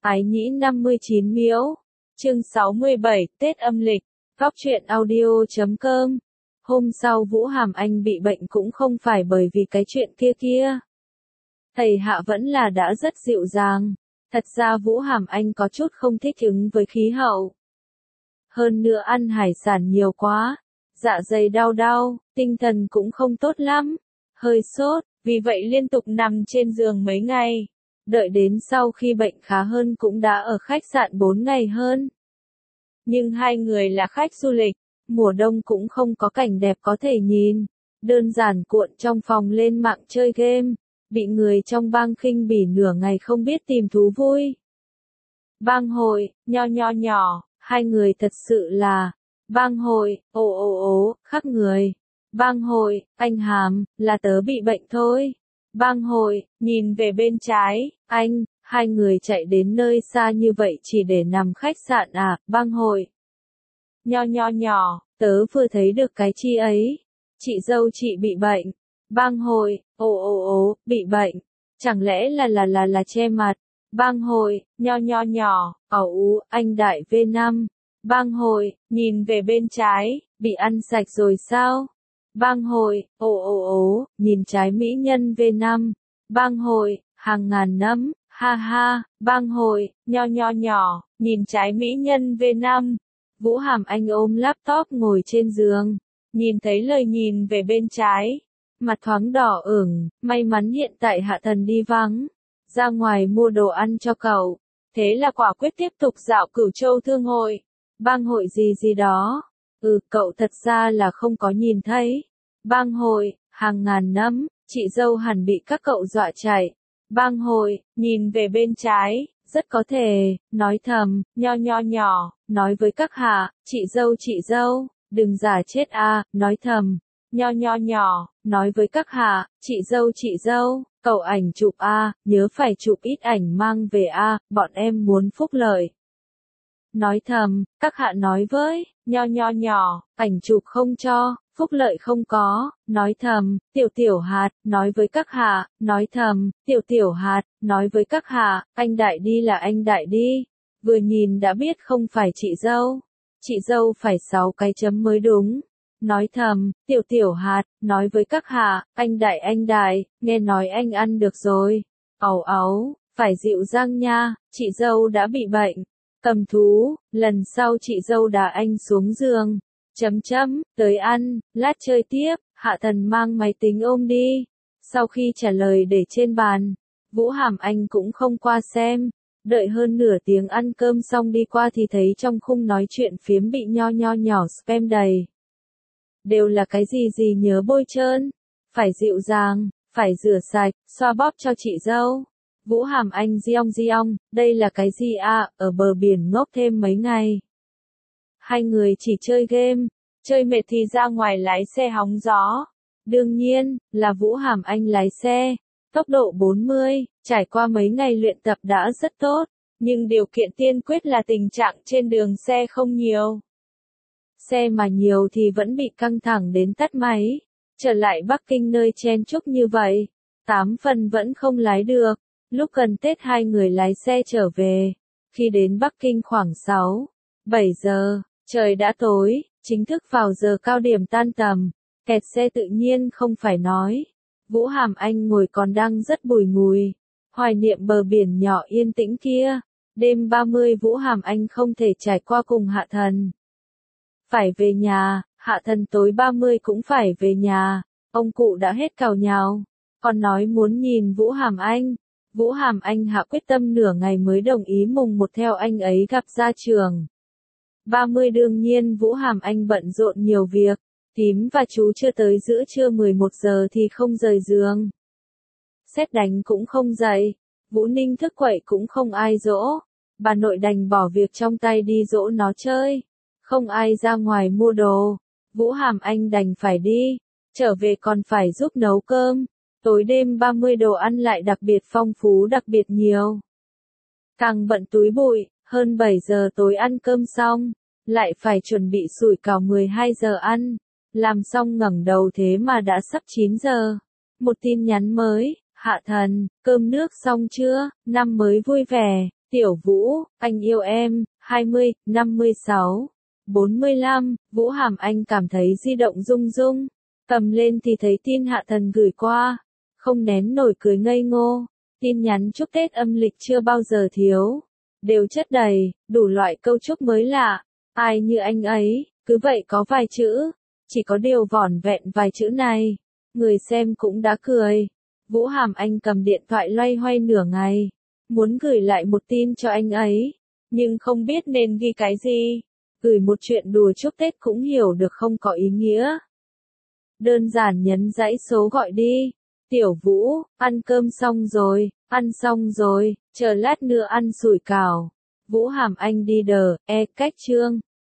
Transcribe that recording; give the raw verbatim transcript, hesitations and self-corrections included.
Ái nhĩ năm mươi chín miễu. Chương sáu mươi bảy, Tết âm lịch. Góc truyện audio chấm com. Hôm sau Vũ Hàm Anh bị bệnh cũng không phải bởi vì cái chuyện kia kia. Thầy Hạ vẫn là đã rất dịu dàng. Thật ra Vũ Hàm Anh có chút không thích ứng với khí hậu. Hơn nữa ăn hải sản nhiều quá. Dạ dày đau đau, tinh thần cũng không tốt lắm. Hơi sốt, vì vậy liên tục nằm trên giường mấy ngày. Đợi đến sau khi bệnh khá hơn cũng đã ở khách sạn bốn ngày hơn. Nhưng hai người là khách du lịch, mùa đông cũng không có cảnh đẹp có thể nhìn. Đơn giản cuộn trong phòng lên mạng chơi game, bị người trong bang khinh bỉ nửa ngày không biết tìm thú vui. Bang hội, nho nho nhỏ, hai người thật sự là, bang hội, ồ ồ ồ, khác người. Bang hội, anh Hàm, là tớ bị bệnh thôi. Bang hội, nhìn về bên trái, anh, hai người chạy đến nơi xa như vậy chỉ để nằm khách sạn à, bang hội. Nho nho nhỏ, tớ vừa thấy được cái chi ấy. Chị dâu chị bị bệnh. Bang hội, ồ ồ ồ, bị bệnh. Chẳng lẽ là là là là che mặt. Bang hội, nho nho nhỏ, ẩu ú, anh đại vê năm. Bang hội, nhìn về bên trái, bị ăn sạch rồi sao? Bang hội, ồ ồ ồ, nhìn trái mỹ nhân vê năm. Bang hội, hàng ngàn nấm, ha ha, bang hội, nho nho nhỏ, nhìn trái mỹ nhân vê năm. Vũ Hàm Anh ôm laptop ngồi trên giường, nhìn thấy lời nhìn về bên trái. Mặt thoáng đỏ ửng, may mắn hiện tại Hạ Thần đi vắng. Ra ngoài mua đồ ăn cho cậu. Thế là quả quyết tiếp tục dạo Cửu Châu Thương hội. Bang hội gì gì đó. Ừ, cậu thật ra là không có nhìn thấy. Bang hội, hàng ngàn nấm, chị dâu hẳn bị các cậu dọa chạy. Bang hội, nhìn về bên trái, rất có thể, nói thầm, nho nho nhỏ, nói với các hạ, chị dâu chị dâu, đừng giả chết a, nói thầm, nho nho nhỏ, nói với các hạ, chị dâu chị dâu, cậu ảnh chụp a, nhớ phải chụp ít ảnh mang về a, bọn em muốn phúc lợi. Nói thầm, các hạ nói với, nho nho nhỏ, ảnh chụp không cho, phúc lợi không có, nói thầm, tiểu tiểu hạt, nói với các hạ, nói thầm, tiểu tiểu hạt, nói với các hạ, anh đại đi là anh đại đi, vừa nhìn đã biết không phải chị dâu, chị dâu phải sáu cái chấm mới đúng. Nói thầm, tiểu tiểu hạt, nói với các hạ, anh đại anh đại, nghe nói anh ăn được rồi, ẩu ấu, phải dịu dàng nha, chị dâu đã bị bệnh. Cầm thú, lần sau chị dâu đá anh xuống giường. Chấm chấm, tới ăn, lát chơi tiếp, Hạ Thần mang máy tính ôm đi. Sau khi trả lời để trên bàn, Vũ Hàm Anh cũng không qua xem. Đợi hơn nửa tiếng ăn cơm xong đi qua thì thấy trong khung nói chuyện phiếm bị nho nho nhỏ spam đầy. Đều là cái gì gì nhớ bôi trơn, phải dịu dàng, phải rửa sạch, xoa bóp cho chị dâu. Vũ Hàm Anh giong giong, đây là cái gì à, ở bờ biển ngốc thêm mấy ngày. Hai người chỉ chơi game, chơi mệt thì ra ngoài lái xe hóng gió. Đương nhiên, là Vũ Hàm Anh lái xe, tốc độ bốn mươi, trải qua mấy ngày luyện tập đã rất tốt, nhưng điều kiện tiên quyết là tình trạng trên đường xe không nhiều. Xe mà nhiều thì vẫn bị căng thẳng đến tắt máy, trở lại Bắc Kinh nơi chen chúc như vậy, tám phần vẫn không lái được. Lúc gần Tết hai người lái xe trở về, khi đến Bắc Kinh khoảng sáu, bảy giờ, trời đã tối, chính thức vào giờ cao điểm tan tầm, kẹt xe tự nhiên không phải nói. Vũ Hàm Anh ngồi còn đang rất bùi ngùi, hoài niệm bờ biển nhỏ yên tĩnh kia, đêm ba mươi Vũ Hàm Anh không thể trải qua cùng Hạ Thần. Phải về nhà, Hạ Thần tối ba mươi cũng phải về nhà, ông cụ đã hết càu nhàu, còn nói muốn nhìn Vũ Hàm Anh. Vũ Hàm Anh hạ quyết tâm nửa ngày mới đồng ý mùng một theo anh ấy gặp ra trường. ba mươi đương nhiên Vũ Hàm Anh bận rộn nhiều việc, thím và chú chưa tới giữa trưa mười một giờ thì không rời giường. Sét đánh cũng không dậy, Vũ Ninh thức quậy cũng không ai dỗ, bà nội đành bỏ việc trong tay đi dỗ nó chơi. Không ai ra ngoài mua đồ, Vũ Hàm Anh đành phải đi, trở về còn phải giúp nấu cơm. Tối đêm ba mươi đồ ăn lại đặc biệt phong phú đặc biệt nhiều. Càng bận túi bụi, hơn bảy giờ tối ăn cơm xong, lại phải chuẩn bị sủi cảo mười hai giờ ăn. Làm xong ngẩng đầu thế mà đã sắp chín giờ. Một tin nhắn mới, Hạ Thần, cơm nước xong chưa, năm mới vui vẻ, Tiểu Vũ, anh yêu em, hai mươi, năm mươi sáu, bốn mươi lăm, Vũ Hàm Anh cảm thấy di động rung rung. Cầm lên thì thấy tin Hạ Thần gửi qua. Không nén nổi cười ngây ngô. Tin nhắn chúc Tết âm lịch chưa bao giờ thiếu. Đều chất đầy, đủ loại câu chúc mới lạ. Ai như anh ấy, cứ vậy có vài chữ. Chỉ có điều vỏn vẹn vài chữ này. Người xem cũng đã cười. Vũ Hàm Anh cầm điện thoại loay hoay nửa ngày. Muốn gửi lại một tin cho anh ấy. Nhưng không biết nên ghi cái gì. Gửi một chuyện đùa chúc Tết cũng hiểu được không có ý nghĩa. Đơn giản nhấn dãy số gọi đi. Tiểu Vũ, ăn cơm xong rồi, ăn xong rồi, chờ lát nữa ăn sủi cảo. Vũ Hàm Anh đi đờ, e cách chương.